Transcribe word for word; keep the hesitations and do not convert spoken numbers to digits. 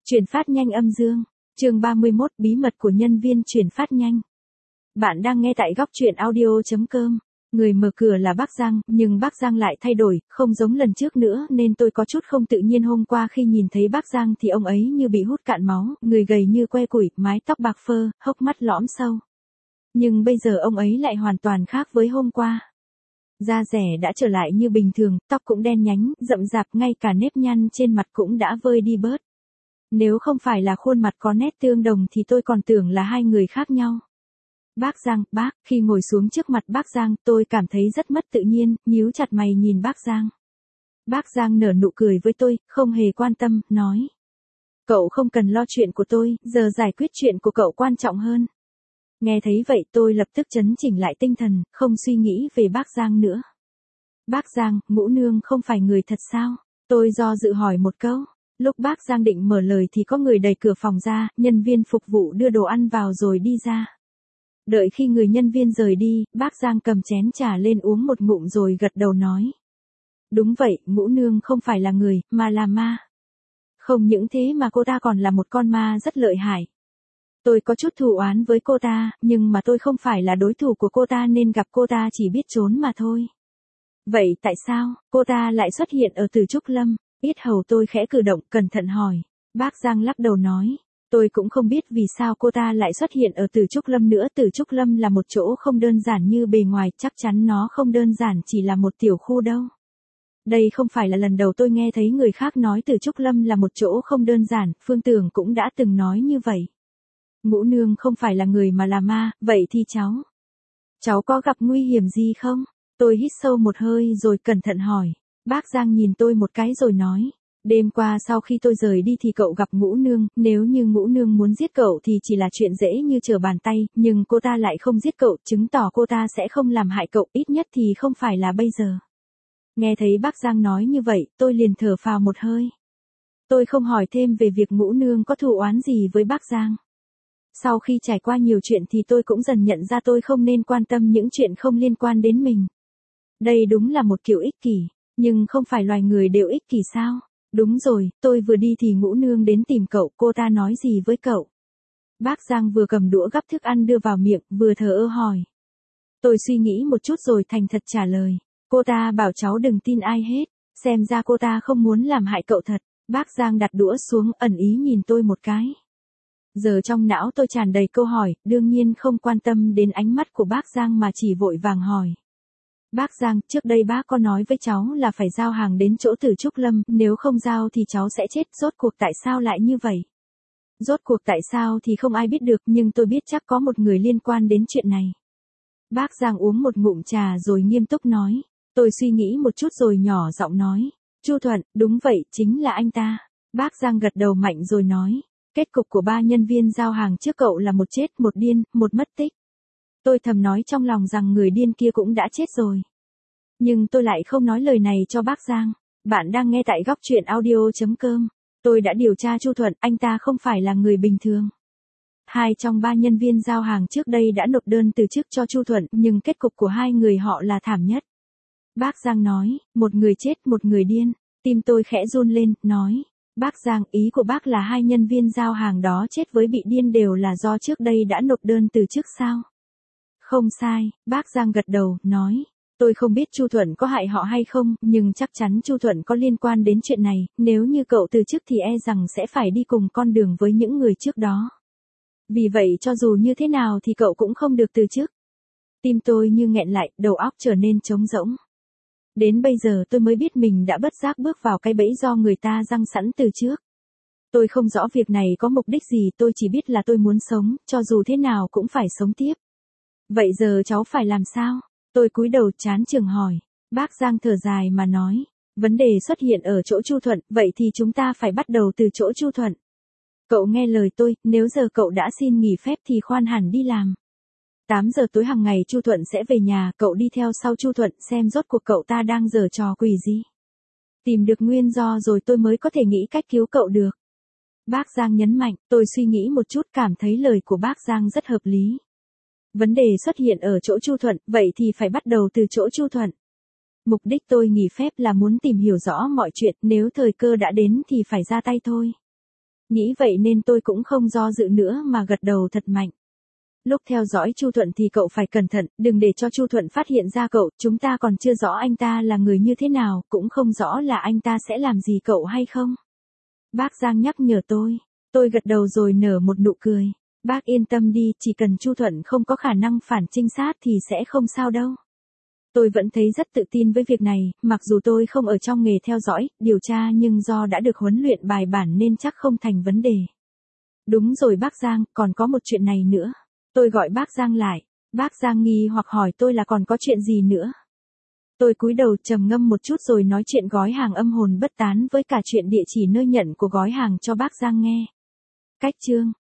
Chuyển phát nhanh âm dương. Chương ba mươi mốt, bí mật của nhân viên chuyển phát nhanh. Bạn đang nghe tại góc truyện audio chấm com. Người mở cửa là bác Giang, nhưng bác Giang lại thay đổi, không giống lần trước nữa nên tôi có chút không tự nhiên. Hôm qua khi nhìn thấy bác Giang thì ông ấy như bị hút cạn máu, người gầy như que củi, mái tóc bạc phơ, hốc mắt lõm sâu. Nhưng bây giờ ông ấy lại hoàn toàn khác với hôm qua. Da dẻ đã trở lại như bình thường, tóc cũng đen nhánh, rậm rạp, ngay cả nếp nhăn trên mặt cũng đã vơi đi bớt. Nếu không phải là khuôn mặt có nét tương đồng thì tôi còn tưởng là hai người khác nhau. Bác Giang, bác, khi ngồi xuống trước mặt bác Giang, tôi cảm thấy rất mất tự nhiên, nhíu chặt mày nhìn bác Giang. Bác Giang nở nụ cười với tôi, không hề quan tâm, nói. Cậu không cần lo chuyện của tôi, giờ giải quyết chuyện của cậu quan trọng hơn. Nghe thấy vậy tôi lập tức trấn chỉnh lại tinh thần, không suy nghĩ về bác Giang nữa. Bác Giang, Ngũ Nương không phải người thật sao? Tôi do dự hỏi một câu. Lúc bác Giang định mở lời thì có người đẩy cửa phòng ra, nhân viên phục vụ đưa đồ ăn vào rồi đi ra. Đợi khi người nhân viên rời đi, bác Giang cầm chén trà lên uống một ngụm rồi gật đầu nói. Đúng vậy, Ngũ Nương không phải là người, mà là ma. Không những thế mà cô ta còn là một con ma rất lợi hại. Tôi có chút thù oán với cô ta, nhưng mà tôi không phải là đối thủ của cô ta nên gặp cô ta chỉ biết trốn mà thôi. Vậy tại sao, cô ta lại xuất hiện ở Từ Trúc Lâm? Yết hầu tôi khẽ cử động, cẩn thận hỏi. Bác Giang lắc đầu nói. Tôi cũng không biết vì sao cô ta lại xuất hiện ở Từ Trúc Lâm nữa. Từ Trúc Lâm là một chỗ không đơn giản như bề ngoài, chắc chắn nó không đơn giản chỉ là một tiểu khu đâu. Đây không phải là lần đầu tôi nghe thấy người khác nói Từ Trúc Lâm là một chỗ không đơn giản, Phương Tường cũng đã từng nói như vậy. Ngũ Nương không phải là người mà là ma, vậy thì cháu. Cháu có gặp nguy hiểm gì không? Tôi hít sâu một hơi rồi cẩn thận hỏi. Bác Giang nhìn tôi một cái rồi nói. Đêm qua sau khi tôi rời đi thì cậu gặp Ngũ Nương, nếu như Ngũ Nương muốn giết cậu thì chỉ là chuyện dễ như trở bàn tay, nhưng cô ta lại không giết cậu, chứng tỏ cô ta sẽ không làm hại cậu, ít nhất thì không phải là bây giờ. Nghe thấy bác Giang nói như vậy, tôi liền thở phào một hơi. Tôi không hỏi thêm về việc Ngũ Nương có thù oán gì với bác Giang. Sau khi trải qua nhiều chuyện thì tôi cũng dần nhận ra tôi không nên quan tâm những chuyện không liên quan đến mình. Đây đúng là một kiểu ích kỷ, nhưng không phải loài người đều ích kỷ sao? Đúng rồi, tôi vừa đi thì Ngũ Nương đến tìm cậu, cô ta nói gì với cậu? Bác Giang vừa cầm đũa gắp thức ăn đưa vào miệng, vừa thờ ơ hỏi. Tôi suy nghĩ một chút rồi thành thật trả lời. Cô ta bảo cháu đừng tin ai hết, xem ra cô ta không muốn làm hại cậu thật. Bác Giang đặt đũa xuống, ẩn ý nhìn tôi một cái. Giờ trong não tôi tràn đầy câu hỏi, đương nhiên không quan tâm đến ánh mắt của bác Giang mà chỉ vội vàng hỏi. Bác Giang, trước đây bác có nói với cháu là phải giao hàng đến chỗ Từ Trúc Lâm, nếu không giao thì cháu sẽ chết, rốt cuộc tại sao lại như vậy? Rốt cuộc tại sao thì không ai biết được, nhưng tôi biết chắc có một người liên quan đến chuyện này. Bác Giang uống một ngụm trà rồi nghiêm túc nói. Tôi suy nghĩ một chút rồi nhỏ giọng nói. Chu Thuận, đúng vậy, chính là anh ta. Bác Giang gật đầu mạnh rồi nói. Kết cục của ba nhân viên giao hàng trước cậu là một chết, một điên, một mất tích. Tôi thầm nói trong lòng rằng người điên kia cũng đã chết rồi. Nhưng tôi lại không nói lời này cho bác Giang. Bạn đang nghe tại góc truyện audio chấm com. Tôi đã điều tra Chu Thuận, anh ta không phải là người bình thường. Hai trong ba nhân viên giao hàng trước đây đã nộp đơn từ chức cho Chu Thuận, nhưng kết cục của hai người họ là thảm nhất. Bác Giang nói, một người chết, một người điên. Tim tôi khẽ run lên, nói. Bác Giang, ý của bác là hai nhân viên giao hàng đó chết với bị điên đều là do trước đây đã nộp đơn từ chức sao? Không sai, bác Giang gật đầu, nói. Tôi không biết Chu Thuận có hại họ hay không, nhưng chắc chắn Chu Thuận có liên quan đến chuyện này, nếu như cậu từ chức thì e rằng sẽ phải đi cùng con đường với những người trước đó. Vì vậy cho dù như thế nào thì cậu cũng không được từ chức. Tim tôi như nghẹn lại, đầu óc trở nên trống rỗng. Đến bây giờ tôi mới biết mình đã bất giác bước vào cái bẫy do người ta giăng sẵn từ trước. Tôi không rõ việc này có mục đích gì, tôi chỉ biết là tôi muốn sống, cho dù thế nào cũng phải sống tiếp. Vậy giờ cháu phải làm sao? Tôi cúi đầu chán chường hỏi. Bác Giang thở dài mà nói. Vấn đề xuất hiện ở chỗ Chu Thuận, vậy thì chúng ta phải bắt đầu từ chỗ Chu Thuận. Cậu nghe lời tôi, nếu giờ cậu đã xin nghỉ phép thì khoan hẳn đi làm. tám giờ tối hàng ngày Chu Thuận sẽ về nhà, cậu đi theo sau Chu Thuận xem rốt cuộc cậu ta đang giở trò quỷ gì. Tìm được nguyên do rồi tôi mới có thể nghĩ cách cứu cậu được. Bác Giang nhấn mạnh, tôi suy nghĩ một chút cảm thấy lời của bác Giang rất hợp lý. Vấn đề xuất hiện ở chỗ Chu Thuận, vậy thì phải bắt đầu từ chỗ Chu Thuận. Mục đích tôi nghỉ phép là muốn tìm hiểu rõ mọi chuyện, nếu thời cơ đã đến thì phải ra tay thôi. Nghĩ vậy nên tôi cũng không do dự nữa mà gật đầu thật mạnh. Lúc theo dõi Chu Thuận thì cậu phải cẩn thận, đừng để cho Chu Thuận phát hiện ra cậu, chúng ta còn chưa rõ anh ta là người như thế nào, cũng không rõ là anh ta sẽ làm gì cậu hay không. Bác Giang nhắc nhở tôi, tôi gật đầu rồi nở một nụ cười. Bác yên tâm đi, chỉ cần Chu Thuận không có khả năng phản trinh sát thì sẽ không sao đâu. Tôi vẫn thấy rất tự tin với việc này, mặc dù tôi không ở trong nghề theo dõi, điều tra nhưng do đã được huấn luyện bài bản nên chắc không thành vấn đề. Đúng rồi bác Giang, còn có một chuyện này nữa. Tôi gọi bác Giang lại, bác Giang nghi hoặc hỏi tôi là còn có chuyện gì nữa. Tôi cúi đầu trầm ngâm một chút rồi nói chuyện gói hàng âm hồn bất tán với cả chuyện địa chỉ nơi nhận của gói hàng cho bác Giang nghe. Cách chương